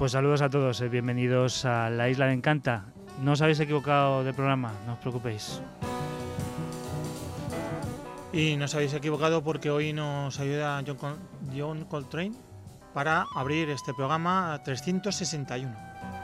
Pues saludos a todos, bienvenidos a La Isla de Encanta. No os habéis equivocado de programa, no os preocupéis. Y no os habéis equivocado porque hoy nos ayuda John Coltrane para abrir este programa 361.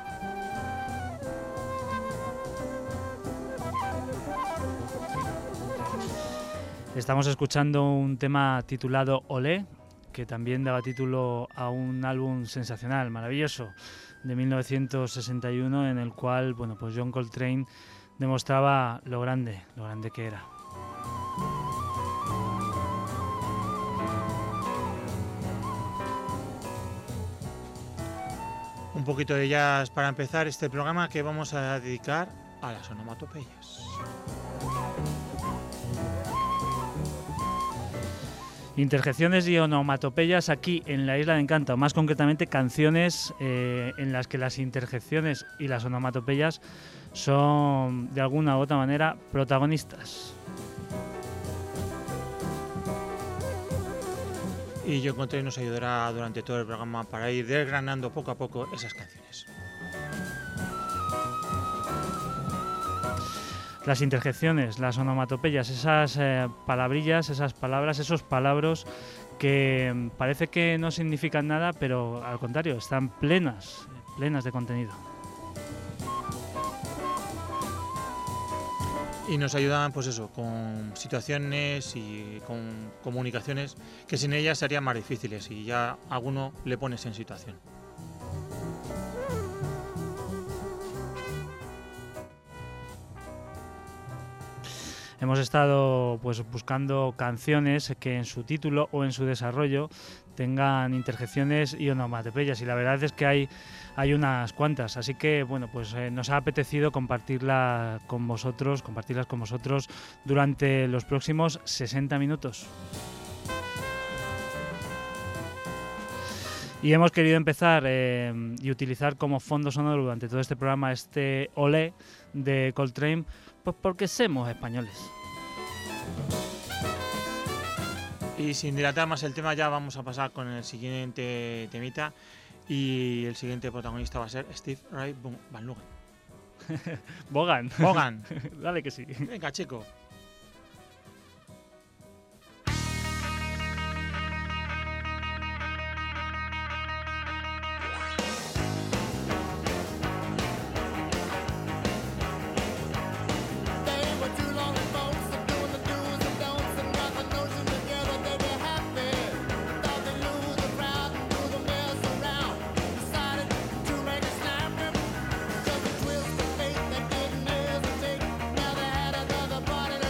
Estamos escuchando un tema titulado Olé, que también daba título a un álbum sensacional, maravilloso, de 1961, en el cual, bueno, pues John Coltrane demostraba lo grande que era. Un poquito de jazz para empezar este programa que vamos a dedicar a las onomatopeyas. Interjecciones y onomatopeyas aquí en la Isla de Encanta, o más concretamente canciones en las que las interjecciones y las onomatopeyas son de alguna u otra manera protagonistas. Y John Coltrane nos ayudará durante todo el programa para ir desgranando poco a poco esas canciones. Las interjecciones, las onomatopeyas, esas palabrillas, esas palabras, esos palabras que parece que no significan nada, pero al contrario, están plenas de contenido. Y nos ayudan, pues eso, con situaciones y con comunicaciones que sin ellas serían más difíciles y ya a alguno le pones en situación. Hemos estado pues buscando canciones que en su título o en su desarrollo tengan interjecciones y onomatopeyas, y la verdad es que hay unas cuantas, así que bueno, pues nos ha apetecido compartirlas con vosotros durante los próximos 60 minutos. Y hemos querido empezar y utilizar como fondo sonoro durante todo este programa este Olé de Coltrane, pues porque somos españoles. Y sin dilatar más el tema, ya vamos a pasar con el siguiente temita. Y el siguiente protagonista va a ser Steve Ray Van Lugen. Vaughan. Dale que sí. Venga, chico. Body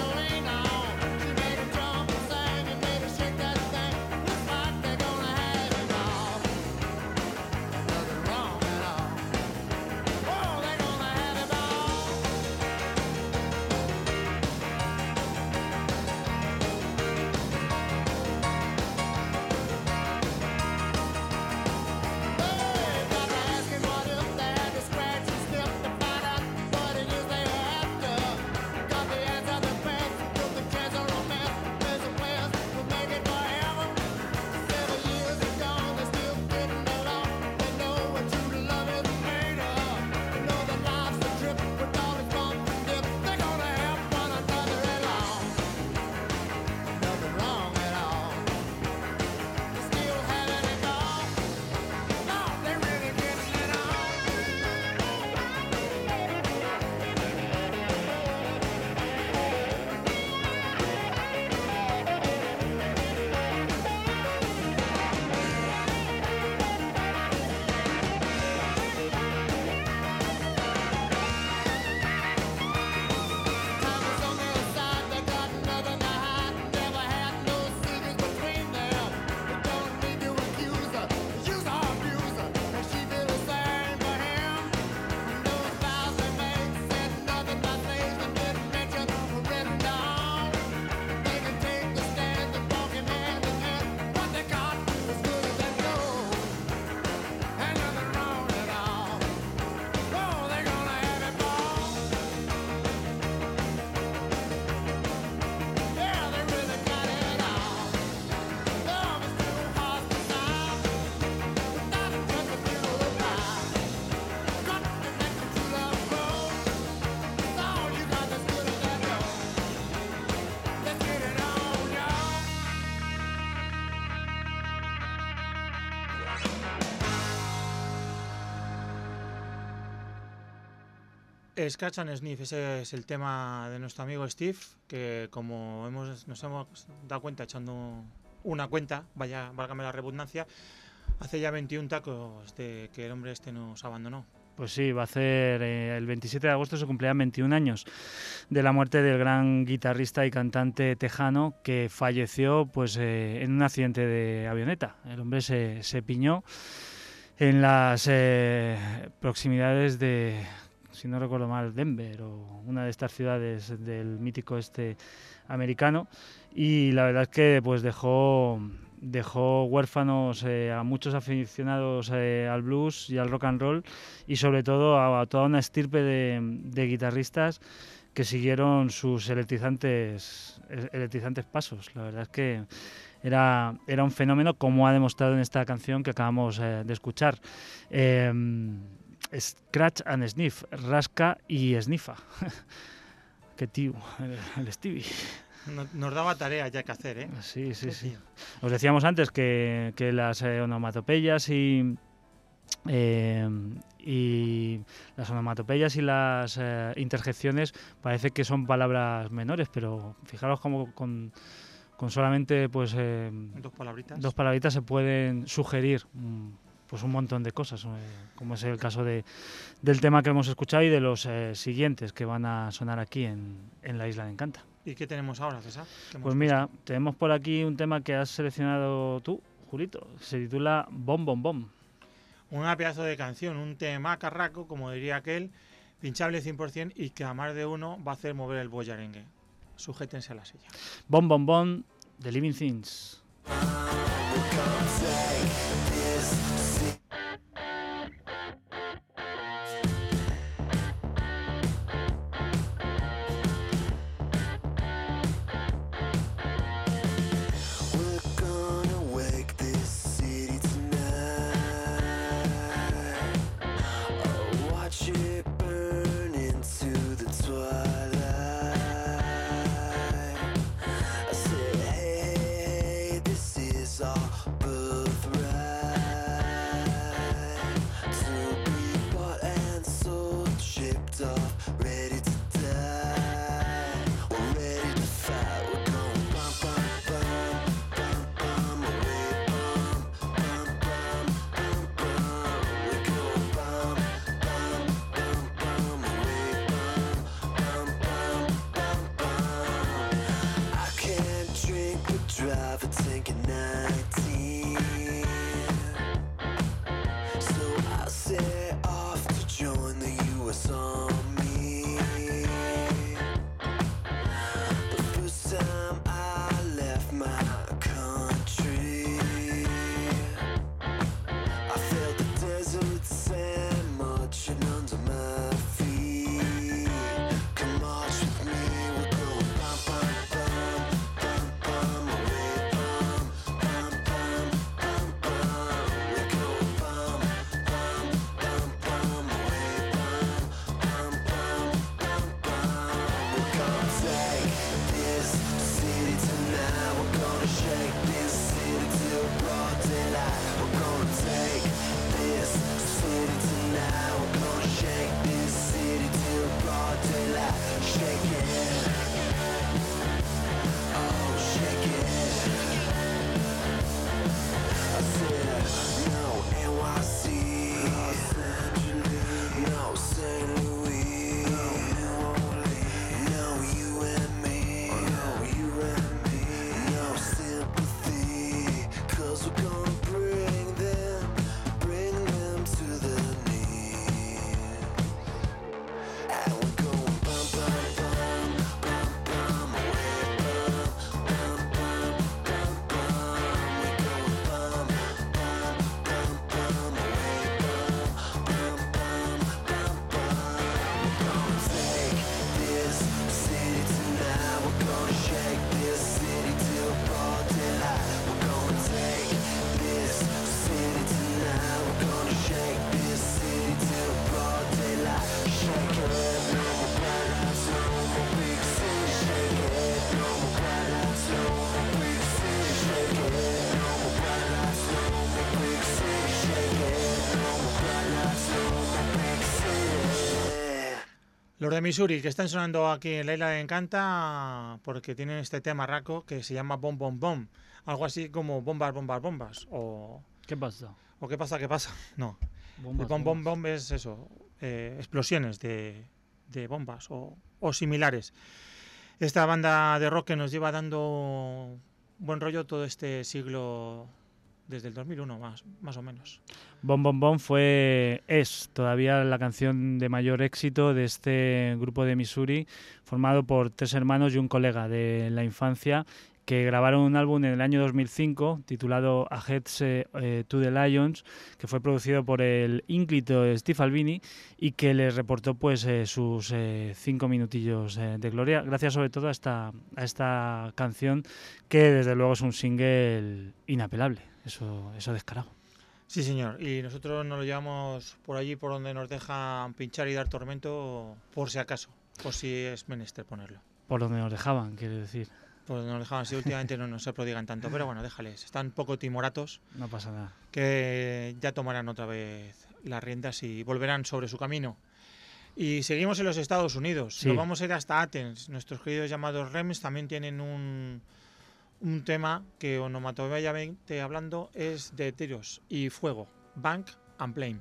Scratch and Sniff, ese es el tema de nuestro amigo Steve, que como nos hemos dado cuenta echando una cuenta, válgame la redundancia, hace ya 21 tacos de que el hombre este nos abandonó. Pues sí, va a hacer el 27 de agosto se cumplirán 21 años de la muerte del gran guitarrista y cantante tejano que falleció pues en un accidente de avioneta. El hombre se piñó en las proximidades de, si no recuerdo mal, Denver o una de estas ciudades del mítico este americano, y la verdad es que pues dejó huérfanos a muchos aficionados al blues y al rock and roll, y sobre todo a toda una estirpe de guitarristas que siguieron sus electrizantes pasos. La verdad es que era un fenómeno, como ha demostrado en esta canción que acabamos de escuchar. Scratch and Sniff, rasca y esnifa. Qué tío, el Stevie. Nos daba tarea ya que hacer, ¿eh? Sí. Os decíamos antes que las onomatopeyas y las onomatopeyas y las interjecciones parece que son palabras menores, pero fijaros cómo con solamente pues dos palabritas se pueden sugerir pues un montón de cosas, como es el caso del tema que hemos escuchado y de los siguientes que van a sonar aquí en La Isla de Encanta. ¿Y qué tenemos ahora, César? Pues mira, tenemos por aquí un tema que has seleccionado tú, Julito. Se titula Bom Bom Bom. Una pedazo de canción, un tema carraco, como diría aquel, pinchable 100% y que a más de uno va a hacer mover el boyarengue. Sujétense a la silla. Bom Bom Bom, The Living Things. Birthright. Los de Missouri, que están sonando aquí en La Isla de Encanta, porque tienen este tema raco que se llama Bom Bom Bom. Algo así como bombas, bombas, bombas. O ¿Qué pasa? ¿O qué pasa? ¿Qué pasa? No. Bombas, El bom bom bom es eso, explosiones de bombas o similares. Esta banda de rock que nos lleva dando buen rollo todo este siglo, desde el 2001 más o menos. Bom Bom Bom es todavía la canción de mayor éxito de este grupo de Missouri, formado por 3 hermanos y un colega de la infancia, que grabaron un álbum en el año 2005 titulado A Heads to the Lions, que fue producido por el ínclito Steve Albini y que les reportó pues sus 5 minutillos de gloria, gracias sobre todo a esta canción, que desde luego es un single inapelable, eso descarado. Sí, señor, y nosotros nos lo llevamos por allí por donde nos dejan pinchar y dar tormento, por si acaso, por si es menester ponerlo. Por donde nos dejaban, quiere decir. Pues nos dejaban así, últimamente no se prodigan tanto, pero bueno, déjales, están poco timoratos. No pasa nada. Que ya tomarán otra vez las riendas y volverán sobre su camino. Y seguimos en los Estados Unidos, sí. Nos vamos a ir hasta Athens. Nuestros queridos llamados Rems también tienen un tema que onomatopéyicamente hablando es de tiros y fuego, Bank and Flame.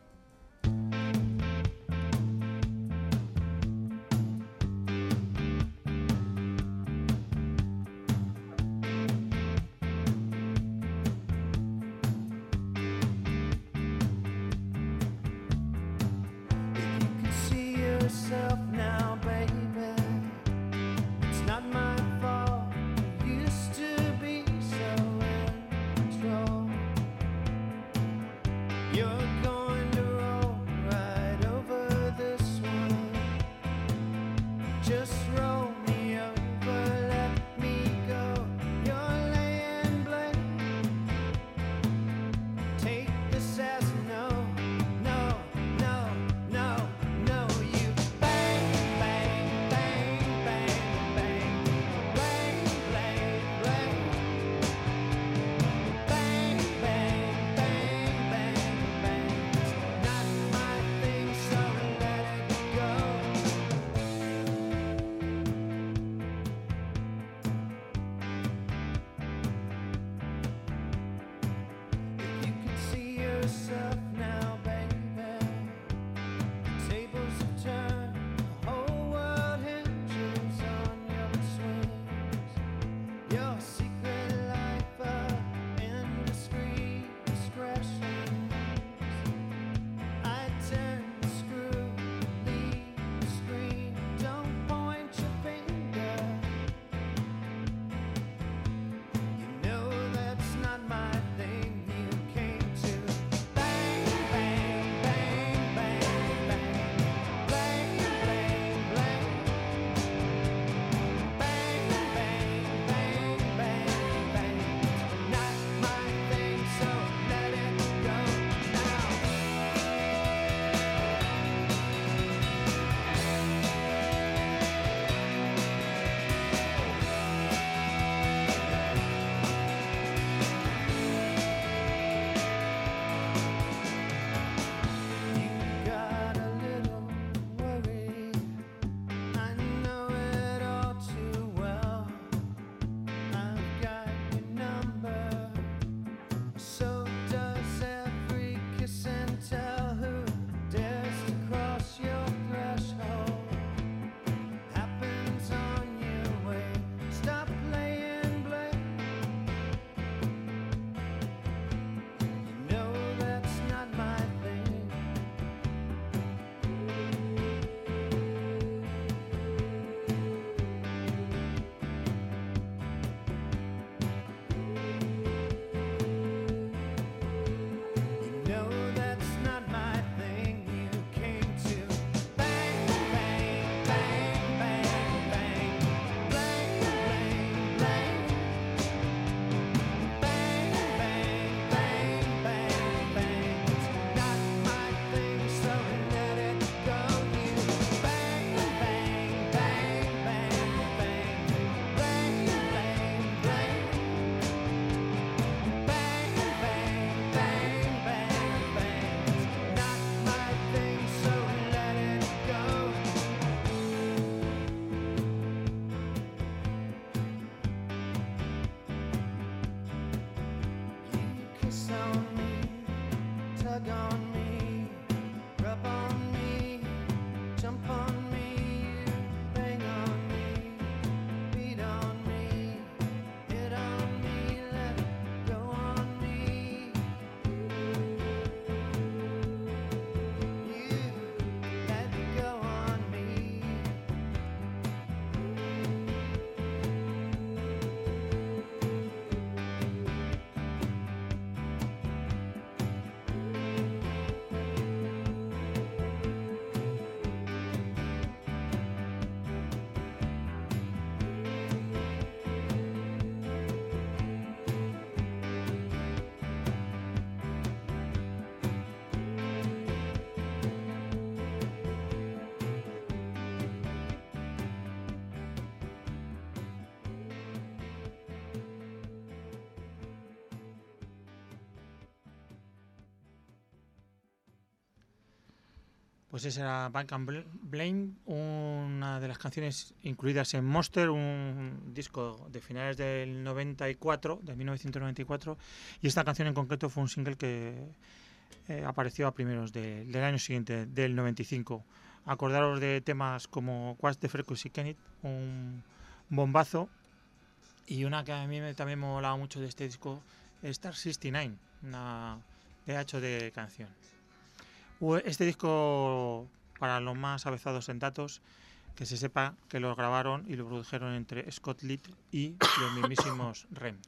Pues esa era Bank and Blame, una de las canciones incluidas en Monster, un disco de finales del 94, de 1994, y esta canción en concreto fue un single que apareció a primeros del año siguiente, del 95. Acordaros de temas como What's the Frequency Kenny, un bombazo, y una que a mí también me molaba mucho de este disco, Star 69, una pedazo de canción. Este disco, para los más avezados en datos, que se sepa que lo grabaron y lo produjeron entre Scott Litt y los mismísimos REM.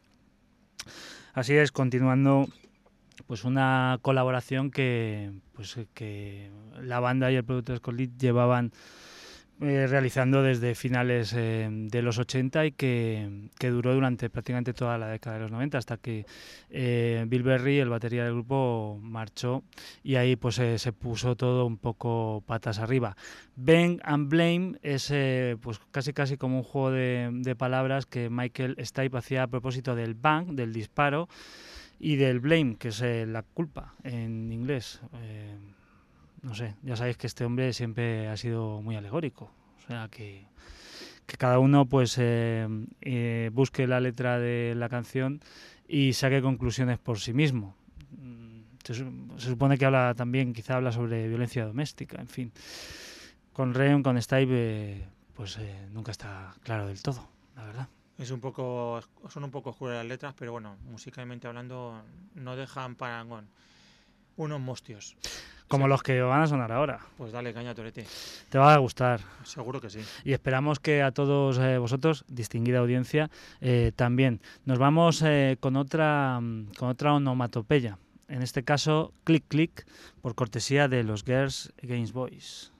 Así es, continuando pues una colaboración que la banda y el productor Scott Litt llevaban realizando desde finales de los 80 y que duró durante prácticamente toda la década de los 90 hasta que Bill Berry, el batería del grupo, marchó y ahí pues se puso todo un poco patas arriba. Bang and Blame es pues casi como un juego de palabras que Michael Stipe hacía a propósito del bang, del disparo, y del blame, que es la culpa en inglés. No sé, ya sabéis que este hombre siempre ha sido muy alegórico, o sea que cada uno pues busque la letra de la canción y saque conclusiones por sí mismo. Se supone que quizá habla sobre violencia doméstica, en fin. Con REM, con Stipe, pues nunca está claro del todo, la verdad. Son un poco oscuras las letras, pero bueno, musicalmente hablando no dejan parangón. Unos mostios. Como los que van a sonar ahora. Pues dale caña, Torete. Te va a gustar. Seguro que sí. Y esperamos que a todos vosotros, distinguida audiencia, también. Nos vamos con otra onomatopeya. En este caso, Click Click, por cortesía de los Girls Against Boys.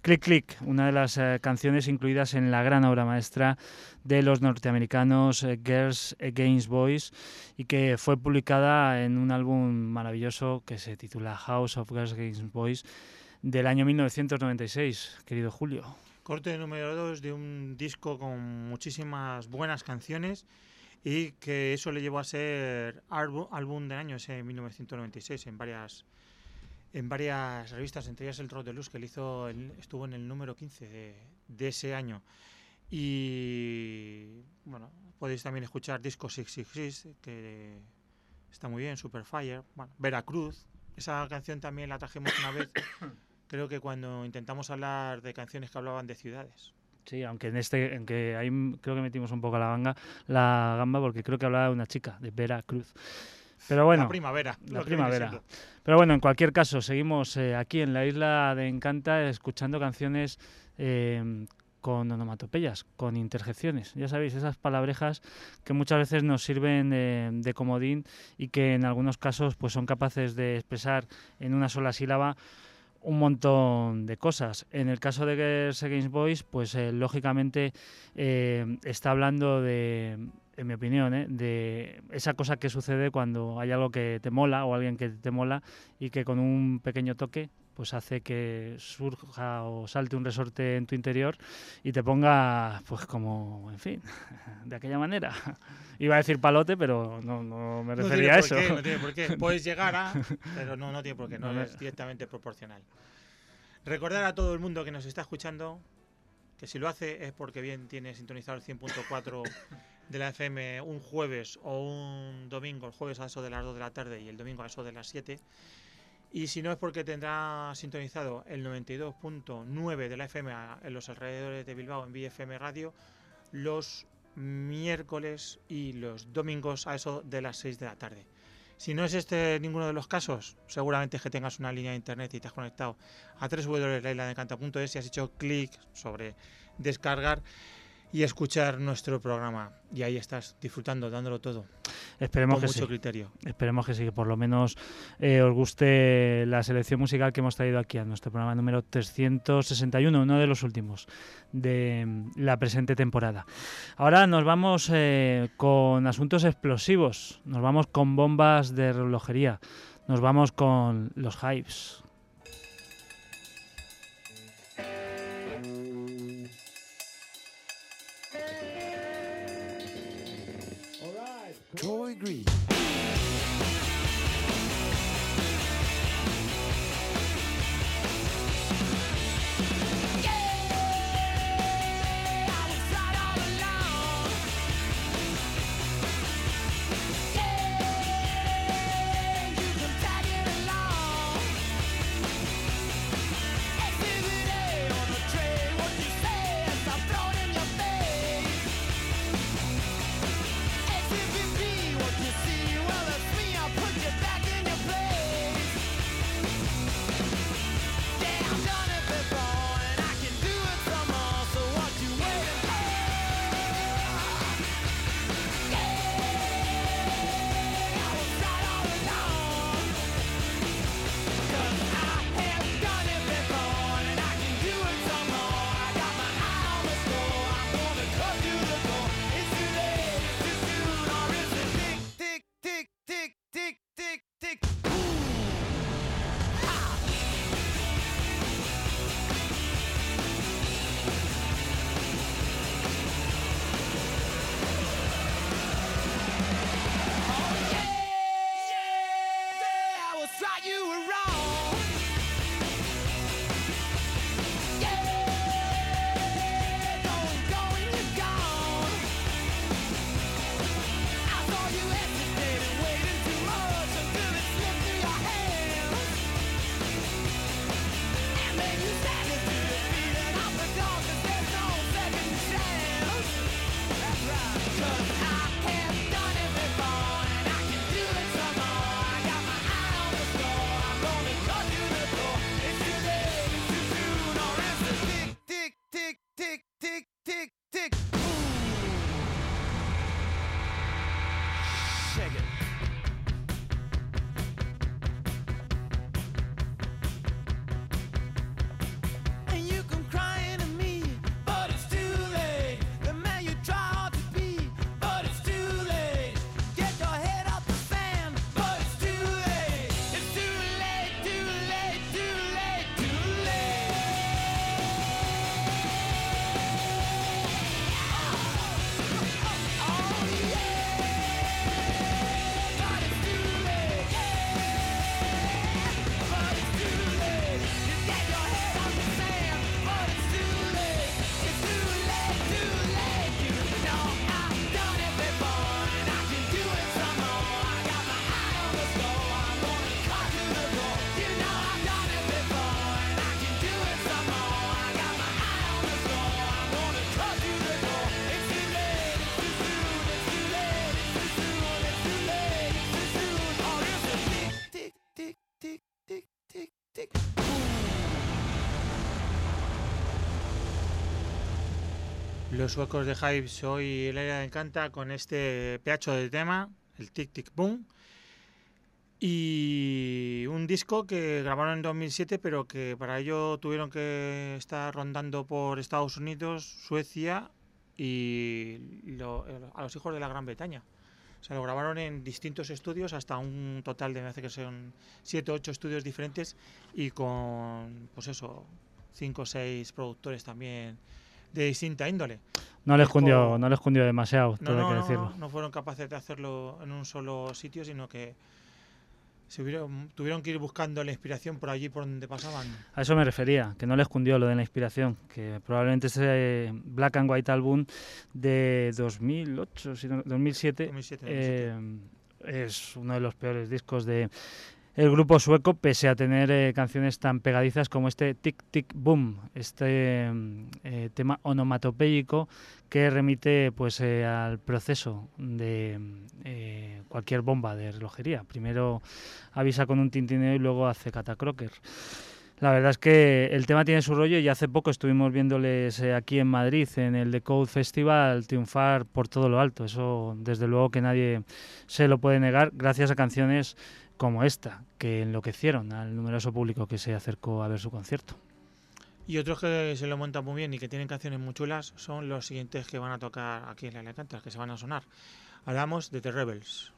Click Click, una de las canciones incluidas en la gran obra maestra de los norteamericanos Girls Against Boys, y que fue publicada en un álbum maravilloso que se titula House of Girls Against Boys del año 1996, querido Julio. Corte número 2 de un disco con muchísimas buenas canciones y que eso le llevó a ser álbum del año ese 1996 en varias revistas, entre ellas el Rock de Luz, que estuvo en el número 15 de ese año. Y bueno, podéis también escuchar Disco 666, que está muy bien, Superfire, bueno, Veracruz, esa canción también la trajimos una vez, creo que cuando intentamos hablar de canciones que hablaban de ciudades. Sí, aunque en que ahí creo que metimos un poco la gamba, porque creo que hablaba de una chica, de Veracruz. Pero bueno, la primavera. Pero bueno, en cualquier caso, seguimos aquí en la isla de Encanta escuchando canciones con onomatopeyas, con interjecciones. Ya sabéis, esas palabrejas que muchas veces nos sirven de comodín y que en algunos casos pues son capaces de expresar en una sola sílaba un montón de cosas. En el caso de Girls Against Boys, pues lógicamente está hablando de, en mi opinión, de esa cosa que sucede cuando hay algo que te mola o alguien que te mola y que con un pequeño toque pues hace que surja o salte un resorte en tu interior y te ponga, pues como, en fin, de aquella manera. Iba a decir palote, pero no me refería a eso. No tiene por qué. Puedes llegar a, pero no tiene por qué, no es directamente proporcional. Recordar a todo el mundo que nos está escuchando que si lo hace es porque bien tiene sintonizado el 100.4 de la FM un jueves o un domingo, el jueves a eso de las 2 de la tarde y el domingo a eso de las 7. Y si no es porque tendrá sintonizado el 92.9 de la FM en los alrededores de Bilbao en BFM Radio los miércoles y los domingos a eso de las 6 de la tarde. Si no es ninguno de los casos, seguramente es que tengas una línea de internet y te has conectado a www.lailadencanta.es y has hecho clic sobre descargar y escuchar nuestro programa. Y ahí estás disfrutando, dándolo todo. Esperemos con que mucho sí. criterio. Esperemos que sí, que por lo menos os guste la selección musical que hemos traído aquí a nuestro programa número 361, uno de los últimos de la presente temporada. Ahora nos vamos con asuntos explosivos, nos vamos con bombas de relojería, nos vamos con los Hives. Troy Green. What you see, well, it's me up Los suecos de Hive Soy el aire encanta con este pedazo de tema, el Tic Tic Boom. Y un disco que grabaron en 2007, pero que para ello tuvieron que estar rondando por Estados Unidos, Suecia y a los hijos de la Gran Bretaña. O sea, lo grabaron en distintos estudios, hasta un total de, me hace que son 7 o 8 estudios diferentes, y con, pues eso, 5 o 6 productores también de distinta índole. No les cundió demasiado, todo hay que decirlo. No fueron capaces de hacerlo en un solo sitio, sino que tuvieron que ir buscando la inspiración por allí por donde pasaban. A eso me refería, que no les cundió lo de la inspiración, que probablemente ese Black and White Album de 2008, 2007, es uno de los peores discos de el grupo sueco, pese a tener canciones tan pegadizas como este Tic Tic Boom, este tema onomatopéyico que remite pues al proceso de cualquier bomba de relojería. Primero avisa con un tintineo y luego hace catacroker. La verdad es que el tema tiene su rollo y hace poco estuvimos viéndoles aquí en Madrid en el The Code Festival triunfar por todo lo alto. Eso desde luego que nadie se lo puede negar, gracias a canciones como esta, que enloquecieron al numeroso público que se acercó a ver su concierto. Y otros que se lo montan muy bien y que tienen canciones muy chulas son los siguientes que van a tocar aquí en la Alicante, que se van a sonar. Hablamos de The Rebels.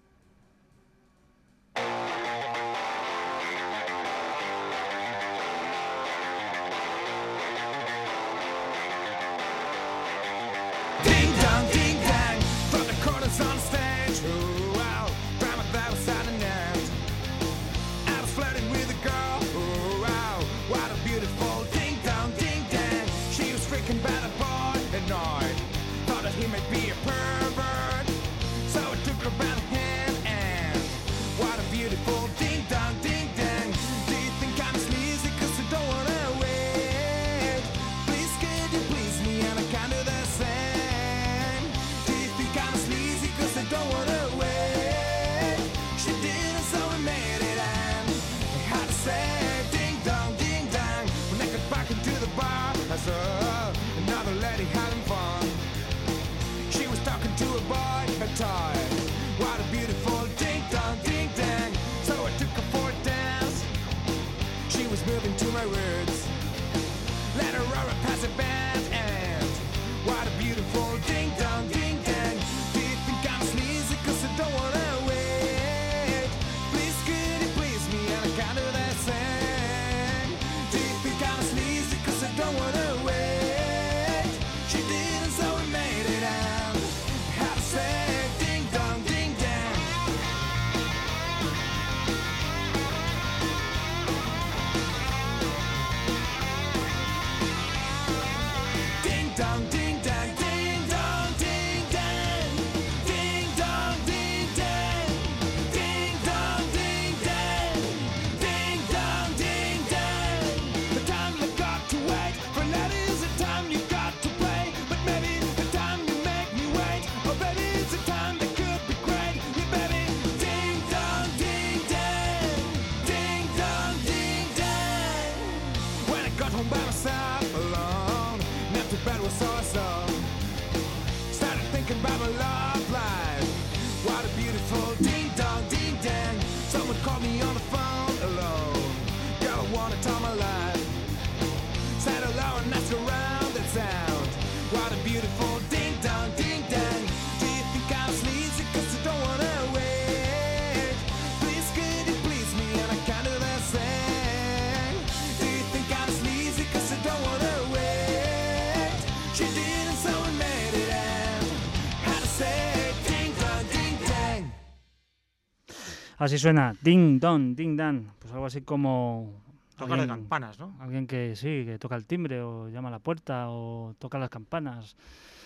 Así suena, ding dong, ding dan, pues algo así como tocar de campanas, ¿no? Alguien que sí, que toca el timbre o llama a la puerta o toca las campanas.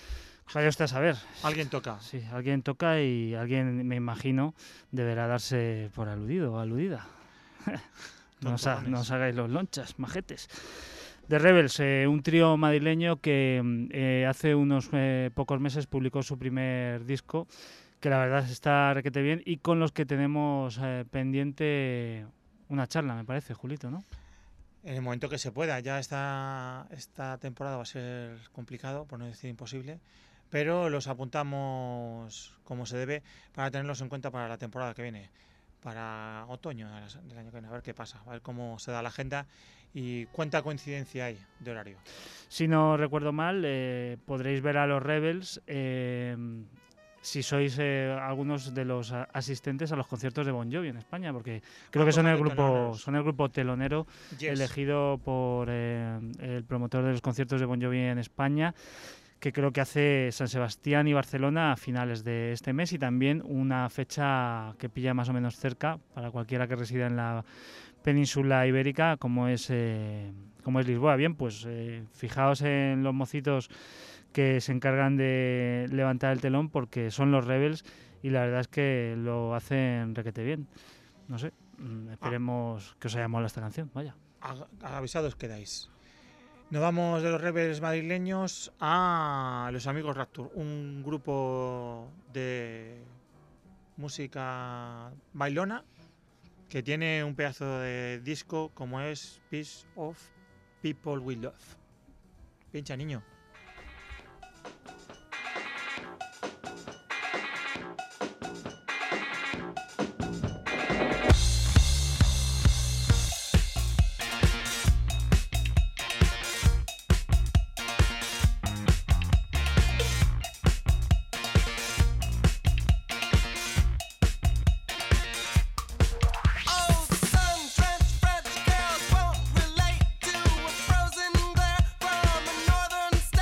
Vaya usted a saber. Alguien toca. Sí, alguien toca y alguien, me imagino, deberá darse por aludido o aludida. No os hagáis los lonchas, majetes. The Rebels, un trío madrileño que hace unos pocos meses publicó su primer disco, que la verdad está requete bien y con los que tenemos pendiente una charla, me parece, Julito, ¿no? en el momento que se pueda. Ya esta temporada va a ser complicado, por no decir imposible, pero los apuntamos como se debe para tenerlos en cuenta para la temporada que viene, para otoño del año que viene, a ver qué pasa, a ver cómo se da la agenda y cuánta coincidencia hay de horario. Si no recuerdo mal, podréis ver a los Rebels si sois algunos de los asistentes a los conciertos de Bon Jovi en España, porque creo que son el grupo telonero elegido por el promotor de los conciertos de Bon Jovi en España, que creo que hace San Sebastián y Barcelona a finales de este mes, y también una fecha que pilla más o menos cerca para cualquiera que resida en la península ibérica, como es Lisboa. Bien, pues fijaos en los mocitos que se encargan de levantar el telón, porque son los Rebels y la verdad es que lo hacen requete bien. No sé, esperemos que os haya molado esta canción, vaya. Avisados quedáis. Nos vamos de los Rebels madrileños a los amigos Rapture, un grupo de música bailona que tiene un pedazo de disco como es Piece of People We Love. Pincha, niño. Frozen glare from a northern star.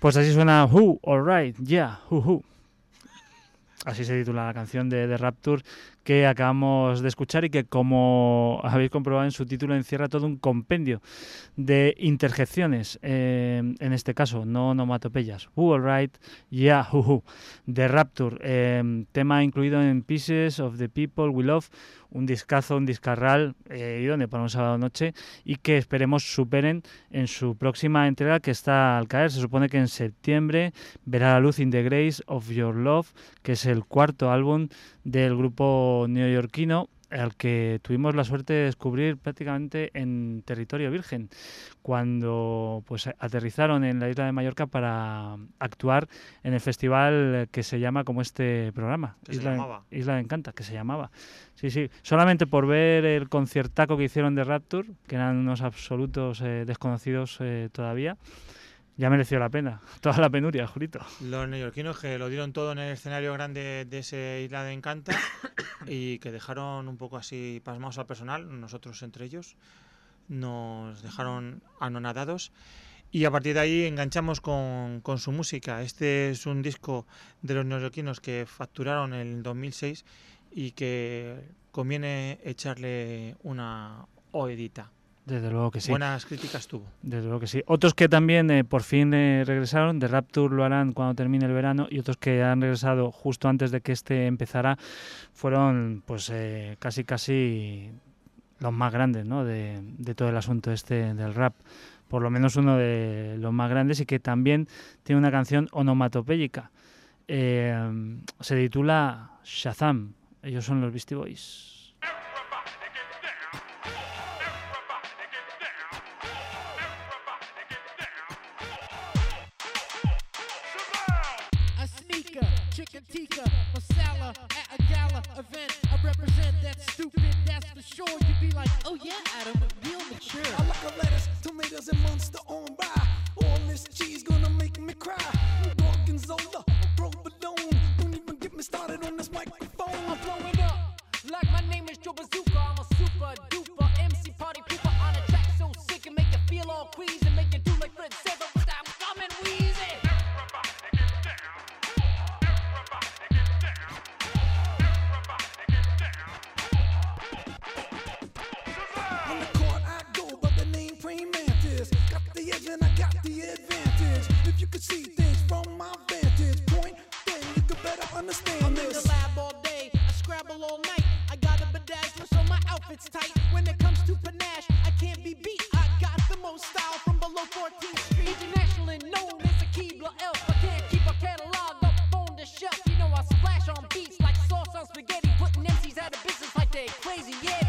Pues así suena Who, Alright, Yeah, Who. Así se titula la canción de The Rapture que acabamos de escuchar y que, como habéis comprobado en su título, encierra todo un compendio de interjecciones, en este caso, no onomatopeyas. Who, alright, yeah, who. The Rapture, tema incluido en Pieces of the People We Love, un discazo, un discarral idóneo para un sábado noche y que esperemos superen en su próxima entrega que está al caer. Se supone que en septiembre verá la luz In the Grace of Your Love, que es el cuarto álbum del grupo neoyorquino al que tuvimos la suerte de descubrir prácticamente en territorio virgen, cuando pues aterrizaron en la isla de Mallorca para actuar en el festival que se llama como este programa, Isla de Encanta, que se llamaba. Sí, sí, solamente por ver el conciertaco que hicieron de Rapture, que eran unos absolutos desconocidos todavía, ya mereció la pena, toda la penuria, Julito. Los neoyorquinos que lo dieron todo en el escenario grande de esa Isla de Encanta y que dejaron un poco así pasmados al personal, nosotros entre ellos, nos dejaron anonadados y a partir de ahí enganchamos con su música. Este es un disco de los neoyorquinos que facturaron en el 2006 y que conviene echarle una oedita. Desde luego que sí. Buenas críticas tuvo. Desde luego que sí. Otros que también por fin regresaron, The Rapture lo harán cuando termine el verano, y otros que han regresado justo antes de que este empezara fueron pues casi los más grandes, ¿no? de todo el asunto este del rap. Por lo menos uno de los más grandes, y que también tiene una canción onomatopéyica. Se titula Shazam. Ellos son los Beastie Boys. Chicken tikka, masala at a gala event. I represent that stupid, that's for sure. You'd be like, oh yeah, Adam, real mature. I like a lettuce, tomatoes, and monster on by. All this cheese gonna make me cry. Gorgonzola, provolone. Don't even get me started on this microphone. I'm blowing up like my name is Joe Bazooka. I'm a super duper MC party pooper on a track so sick and make you feel all queasy and make you do like Fred Sever without coming wheezy. And I got the advantage. If you could see things from my vantage point, then you could better understand. I'm this. In the lab all day, I scrabble all night. I got a bedazzler so my outfit's tight. When it comes to panache, I can't be beat. I got the most style from below 14th Street. Internationally known as a Keebler elf. I can't keep a catalog up on the shelf. You know I splash on beats like sauce on spaghetti, putting MCs out of business like they crazy Yeti.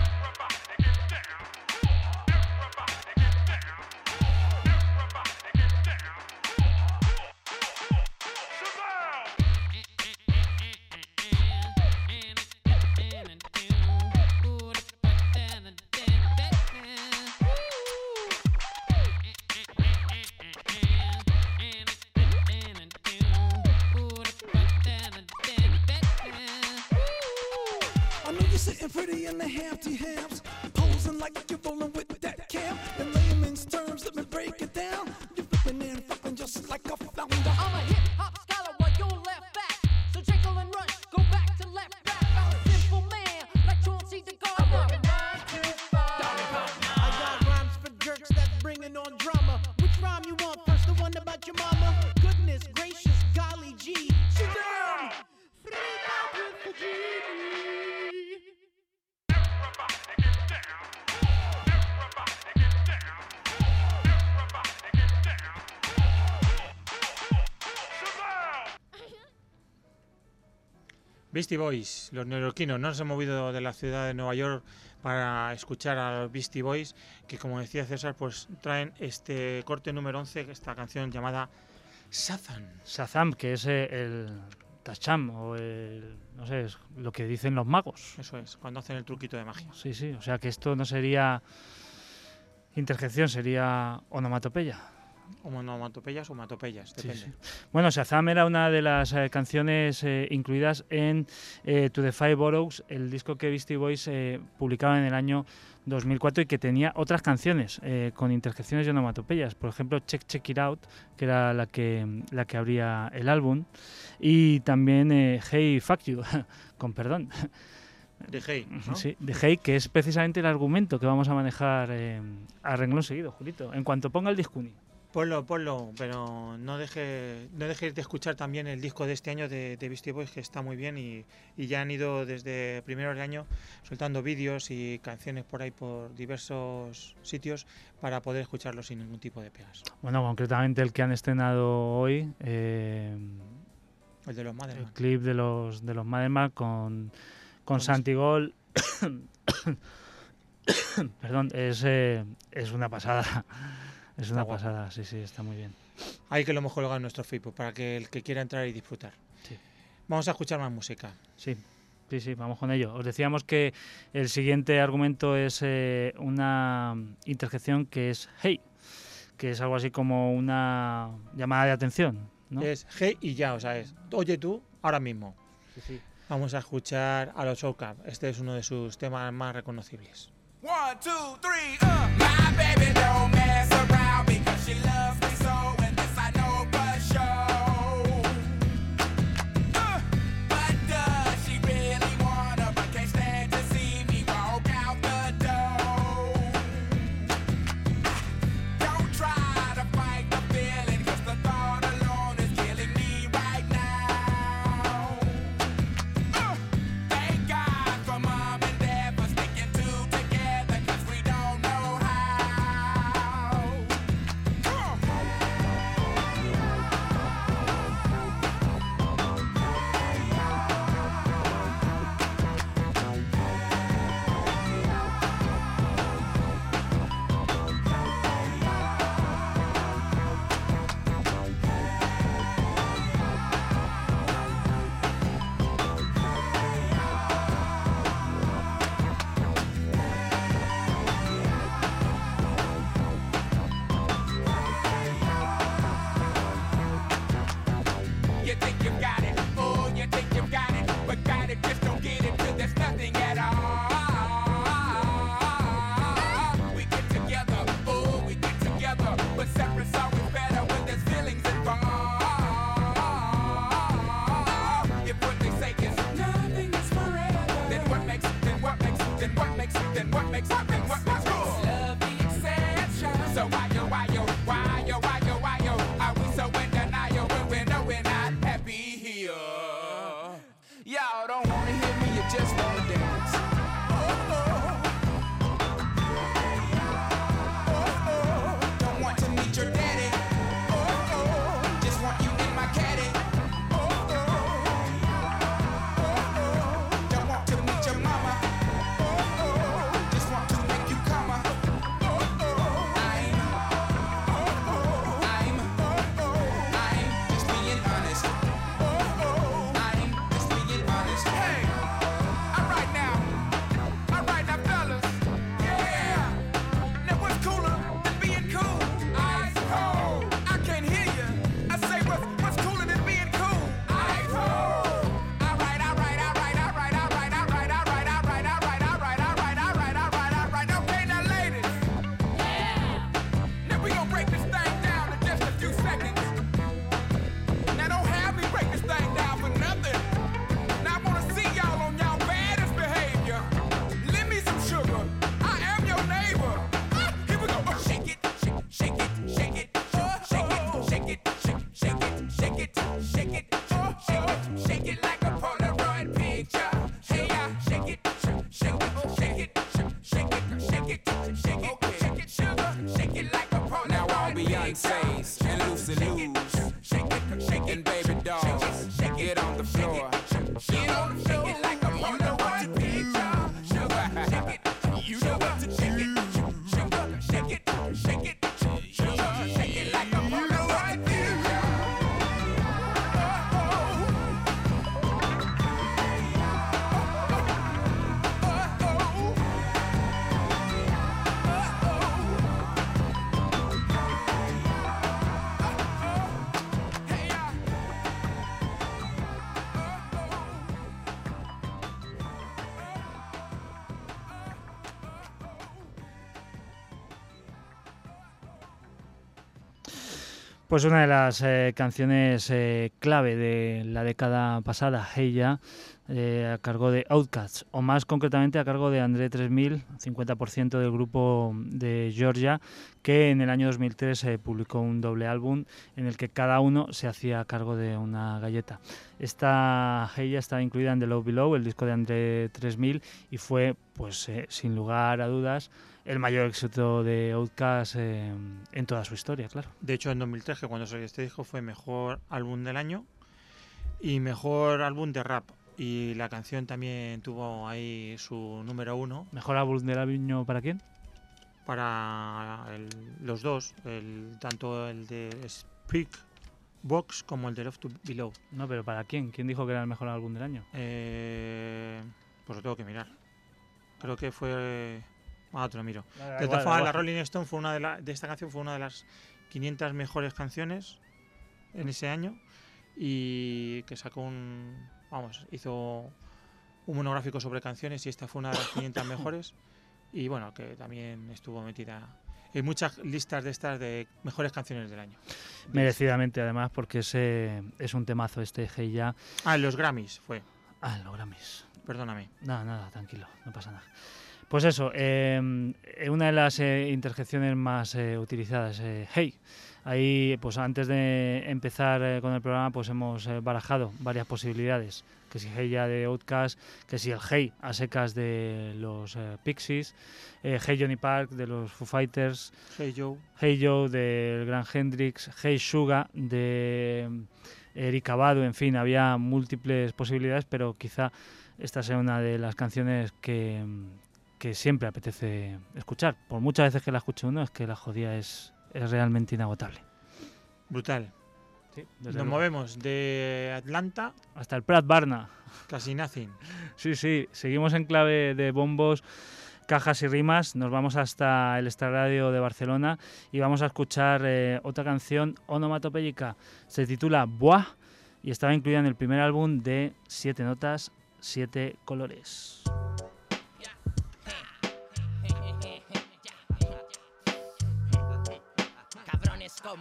Pretty in the Hampty Hams, posing like you're rolling with that cam. In layman's terms, let me break it down. You're flipping and flipping just like a flounder. I'm a hip-hop scholar while you're left back. So Jekyll and Rush, go back to left back. I'm a simple man, like Chauncey the Gardener. I got rhymes for jerks that's bringing on drama. Which rhyme you want first, the one about your mama? Goodness gracious, golly gee, sit down. Freak out with the genie. Beastie Boys, los neoyorquinos, no se han movido de la ciudad de Nueva York para escuchar a los Beastie Boys, que como decía César, pues traen este corte número 11, esta canción llamada Shazam. Shazam, que es el Tacham, o no sé, es lo que dicen los magos. Eso es, cuando hacen el truquito de magia. Sí, sí, o sea que esto no sería interjección, sería onomatopeya. onomatopeyas o matopeyas, depende. Sí. Bueno, Shazam era una de las canciones incluidas en To the Five Boroughs, el disco que Beastie Boys publicaba en el año 2004 y que tenía otras canciones con interjecciones y onomatopeyas. Por ejemplo, Check It Out, que era la que abría el álbum, y también Hey Fuck You, con perdón. De Hey, ¿no? Sí, de Hey, que es precisamente el argumento que vamos a manejar a renglón seguido, Julito. En cuanto ponga el discuni. Ponlo, pero no dejes de escuchar también el disco de este año de Beastie Boys, que está muy bien y ya han ido desde primeros de año soltando vídeos y canciones por ahí por diversos sitios para poder escucharlos sin ningún tipo de pegas. Bueno, concretamente el que han estrenado hoy, El de los el Madelman. clip de los Madelman con Santigol. Perdón, es una pasada. Es una pasada, sí, está muy bien. Ahí que lo hemos colgado en nuestro Facebook para que el que quiera entrar y disfrutar. Sí. Vamos a escuchar más música. Sí, vamos con ello. Os decíamos que el siguiente argumento es una interjección que es hey, que es algo así como una llamada de atención, ¿no? Es hey y ya, o sea, es oye tú ahora mismo. Sí. Vamos a escuchar a los Outcast. Este es uno de sus temas más reconocibles. 1, 2, 3, My baby don't mess around because she loves me so, and this I know for sure. But does she really wanna, but can't stand to see me walk out the door? Don't try to fight the feeling, 'cause the thought alone is killing me right now. Thank God for mom and dad for sticking two together, 'cause we don't know how. You think you've got it, oh, you think you've got it, but got it, just don't get it till there's nothing at all. We get together, oh, we get together, but separate's always better when there's feelings involved. If what they say is nothing is forever, then what makes love the exception? So why yo, are we so in denial when we know we're not happy here? Y'all don't wanna hear me, you just wanna dance. Don't want to meet your daddy. Just want you in my caddy. Don't want to meet your mama. Just want to make you come. I'm just being honest. I'm just being honest. Hey, all right now, fellas. Yeah. Now what's cooler than being cool? Ice cold. I can't hear you. I say what's cooler than being cool? Ice cold. All right. Okay, now ladies. Now we gon' break this thing down in just a few seconds. Now don't have me break this thing down for nothing. Now I wanna see y'all on y'all baddest behavior. Lend me some sugar. I am your neighbor. Here we go. Shake it, shake it, shake it, shake it, shake it, shake it, shake it, shake it, shake it like a Polaroid picture. Hey, shake it, shake it, shake it, shake it, shake it, shake it, sugar, shake it like a Polaroid. Now all Beyonce's and Lucy Lou's and baby dolls, get on the floor. Get on the floor. Shake it like a Polaroid picture. Sugar, shake it. You know what to shake it. Sugar, shake it, shake it, sugar, shake it like a Polaroid picture. Pues una de las canciones clave de la década pasada, Hey Ya, a cargo de Outkast, o más concretamente a cargo de André 3000, 50% del grupo de Georgia, que en el año 2003 publicó un doble álbum en el que cada uno se hacía cargo de una galleta. Esta Hey Ya está incluida en The Love Below, el disco de André 3000, y fue, pues sin lugar a dudas, el mayor éxito de Outkast en toda su historia, claro. De hecho, en 2003, que cuando salió este disco, fue mejor álbum del año y mejor álbum de rap. Y la canción también tuvo ahí su número 1. ¿Mejor álbum del año para quién? Para los dos, tanto el de Speak Box como el de Love to Below. No, pero ¿para quién? ¿Quién dijo que era el mejor álbum del año? Pues lo tengo que mirar. Creo que fue... te lo miro. Da De igual, todas formas, la Rolling Stone fue de esta canción fue una de las 500 mejores canciones en ese año, y que sacó hizo un monográfico sobre canciones, y esta fue una de las 500 mejores, y bueno, que también estuvo metida en muchas listas de estas de mejores canciones del año. Merecidamente, además, porque es un temazo este Hey Ya. En los Grammys fue. En los Grammys. Perdóname. Nada, tranquilo, no pasa nada. Pues eso, una de las interjecciones más utilizadas, Hey. Ahí, pues antes de empezar con el programa, pues hemos barajado varias posibilidades. Que si Hey Ya de Outkast, que si el Hey a secas de los Pixies, Hey Johnny Park de los Foo Fighters, Hey Joe del Gran Hendrix, Hey Suga de Erykah Badu, en fin, había múltiples posibilidades, pero quizá esta sea una de las canciones que siempre apetece escuchar. Por muchas veces que la escuche uno, es que la jodida es realmente inagotable. Brutal. Sí, Nos movemos de Atlanta hasta el Prat Barna. Casi Nothing. Sí, seguimos en clave de bombos, cajas y rimas. Nos vamos hasta el Extraradio de Barcelona y vamos a escuchar otra canción onomatopéyica. Se titula Buah y estaba incluida en el primer álbum de 7 notas, 7 colores. Con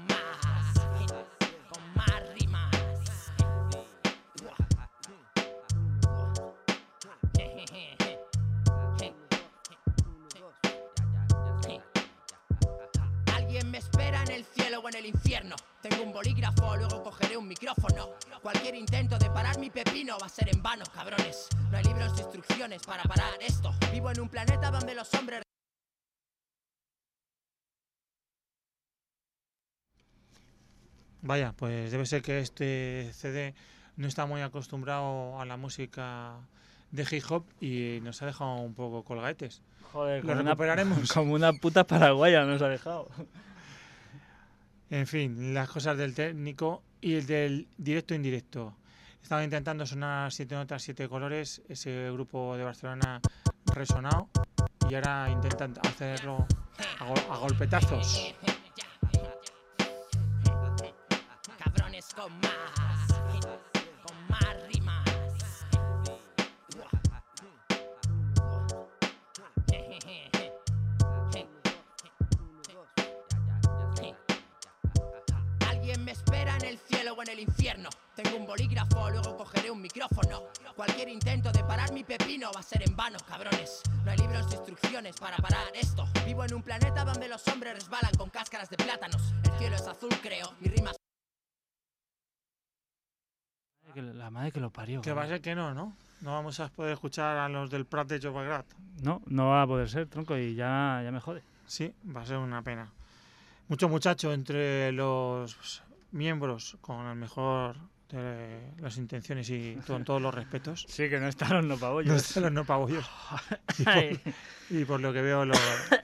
más rimas. Alguien me espera en el cielo o en el infierno. Tengo un bolígrafo, luego cogeré un micrófono. Cualquier intento de parar mi pepino va a ser en vano, cabrones. No hay libros de instrucciones para parar esto. Vivo en un planeta donde los hombres... Vaya, pues debe ser que este CD no está muy acostumbrado a la música de hip hop y nos ha dejado un poco colgaetes. Joder, lo recuperaremos. Como una puta paraguaya nos ha dejado. En fin, las cosas del técnico y el del directo e indirecto. Estaba intentando sonar 7 notas, 7 colores. Ese grupo de Barcelona resonado y ahora intentan hacerlo a golpetazos. Con más rimas. Alguien me espera en el cielo o en el infierno. Tengo un bolígrafo, luego cogeré un micrófono. Cualquier intento de parar mi pepino va a ser en vano, cabrones. No hay libros de instrucciones para parar esto. Vivo en un planeta donde los hombres resbalan con cáscaras de plátanos. El cielo es azul, creo. Mi rima... La madre que lo parió. Que va a ser que no, ¿no? No vamos a poder escuchar a los del Prat de Llobregat. No va a poder ser, tronco, y ya me jode. Sí, va a ser una pena. Mucho muchacho entre los miembros con el mejor de las intenciones y con todos los respetos. Sí, que no están los no pabollos. No están los no pabollos. y por lo que veo los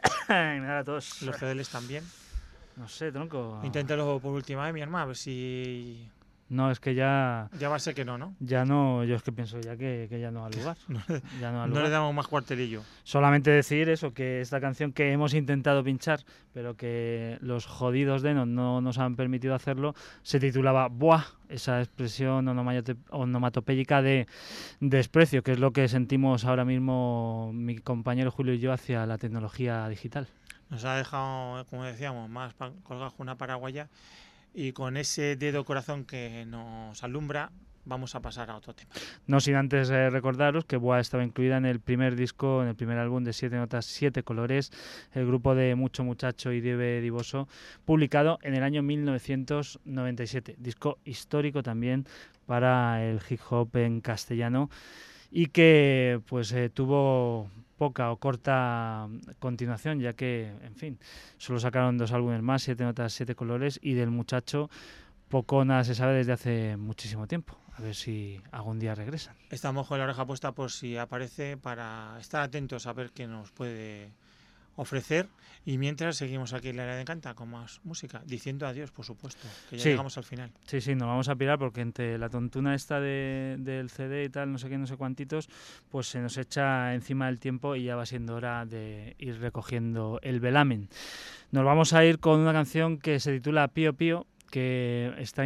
CDLs también. No sé, tronco. Inténtalo por última vez, mi hermano, a ver si... No, es que ya... Ya va a ser que no. Ya no, yo es que pienso ya que ya no ha lugar. No le damos más cuartelillo. Solamente decir eso, que esta canción que hemos intentado pinchar, pero que los jodidos Denon no nos han permitido hacerlo, se titulaba Buah, esa expresión onomatopéyica de desprecio, que es lo que sentimos ahora mismo mi compañero Julio y yo hacia la tecnología digital. Nos ha dejado, como decíamos, más colgados una paraguaya. Y con ese dedo corazón que nos alumbra, vamos a pasar a otro tema. No sin antes recordaros que Boa estaba incluida en el primer disco, en el primer álbum de 7 notas, 7 colores, el grupo de Mucho Muchacho y Dieve Divoso, publicado en el año 1997. Disco histórico también para el hip hop en castellano y que pues tuvo poca o corta continuación, ya que, en fin, solo sacaron 2 álbumes más, 7 notas, 7 colores, y del Muchacho poco o nada se sabe desde hace muchísimo tiempo. A ver si algún día regresan. Estamos con la oreja puesta por si aparece, para estar atentos a ver qué nos puede ofrecer. Y mientras seguimos aquí en la Área de Encanta con más música, diciendo adiós, por supuesto, que ya llegamos al final. Sí, nos vamos a pirar porque entre la tontuna esta del CD y tal, no sé qué, no sé cuantitos, pues se nos echa encima el tiempo y ya va siendo hora de ir recogiendo el velamen. Nos vamos a ir con una canción que se titula Pío Pío, que está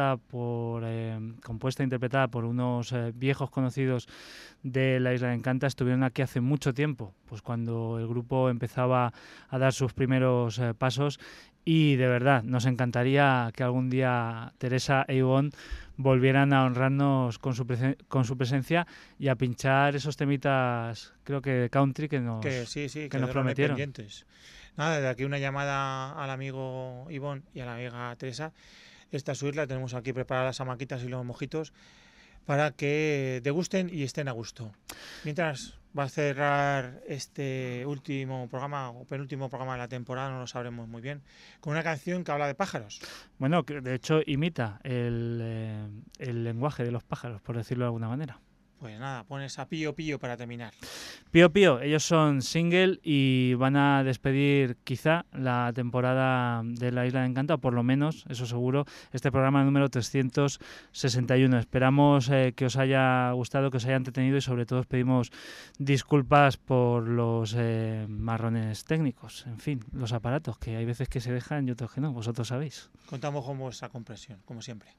compuesta e interpretada por unos viejos conocidos de la Isla de Encanta. Estuvieron aquí hace mucho tiempo, pues cuando el grupo empezaba a dar sus primeros pasos, y de verdad nos encantaría que algún día Teresa e Ivonne volvieran a honrarnos con su presencia y a pinchar esos temitas, creo que de country que nos prometieron. Pendientes. Nada, de aquí una llamada al amigo Ivonne y a la amiga Teresa. Esta su isla, tenemos aquí preparadas las samaquitas y los mojitos para que degusten y estén a gusto. Mientras va a cerrar este último programa o penúltimo programa de la temporada, no lo sabremos muy bien, con una canción que habla de pájaros. Bueno, que de hecho imita el lenguaje de los pájaros, por decirlo de alguna manera. Pues nada, pones a Pío Pío para terminar. Pío Pío, ellos son single y van a despedir quizá la temporada de la Isla de Encanta, o por lo menos, eso seguro, este programa número 361. Esperamos que os haya gustado, que os haya entretenido, y sobre todo os pedimos disculpas por los marrones técnicos, en fin, los aparatos, que hay veces que se dejan y otros que no, vosotros sabéis. Contamos con vuestra comprensión, como siempre.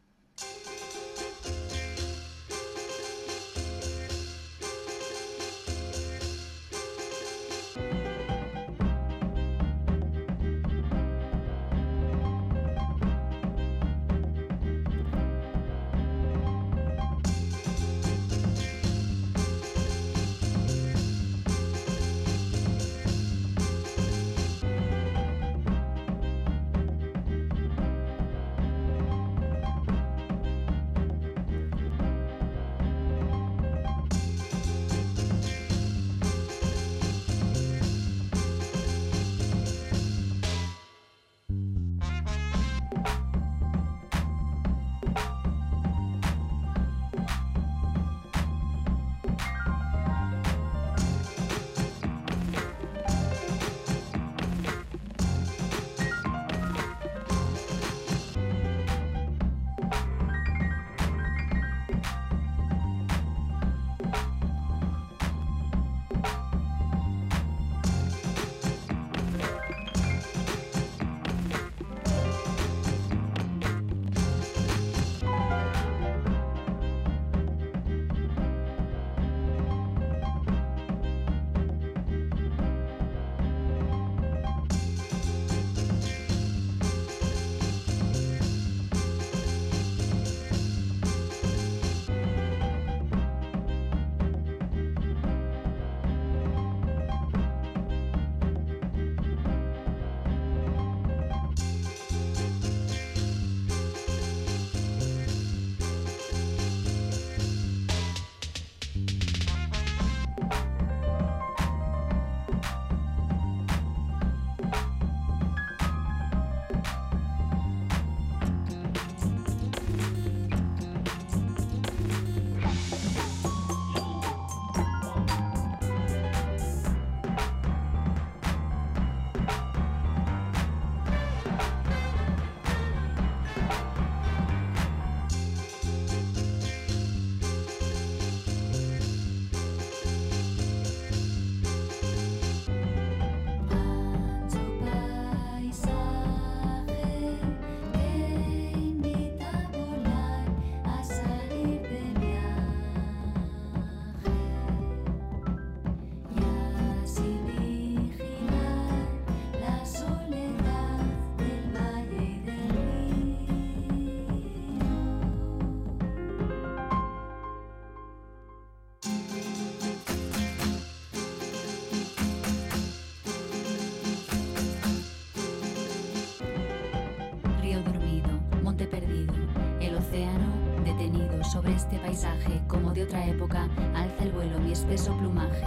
sobre este paisaje, como de otra época, alza el vuelo mi espeso plumaje.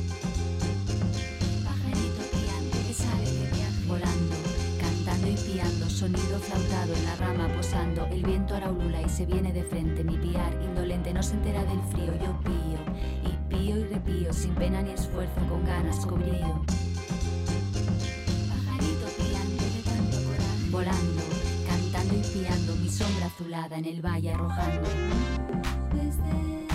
Pajarito piante que sale de viaje, volando, cantando y piando, sonido flautado en la rama posando, el viento araulula y se viene de frente, mi piar indolente no se entera del frío, yo pío y repío, sin pena ni esfuerzo, con ganas, con brío. Pajarito piante de tanto coraje, volando, cantando y piando, mi sombra azulada en el valle arrojando. Desde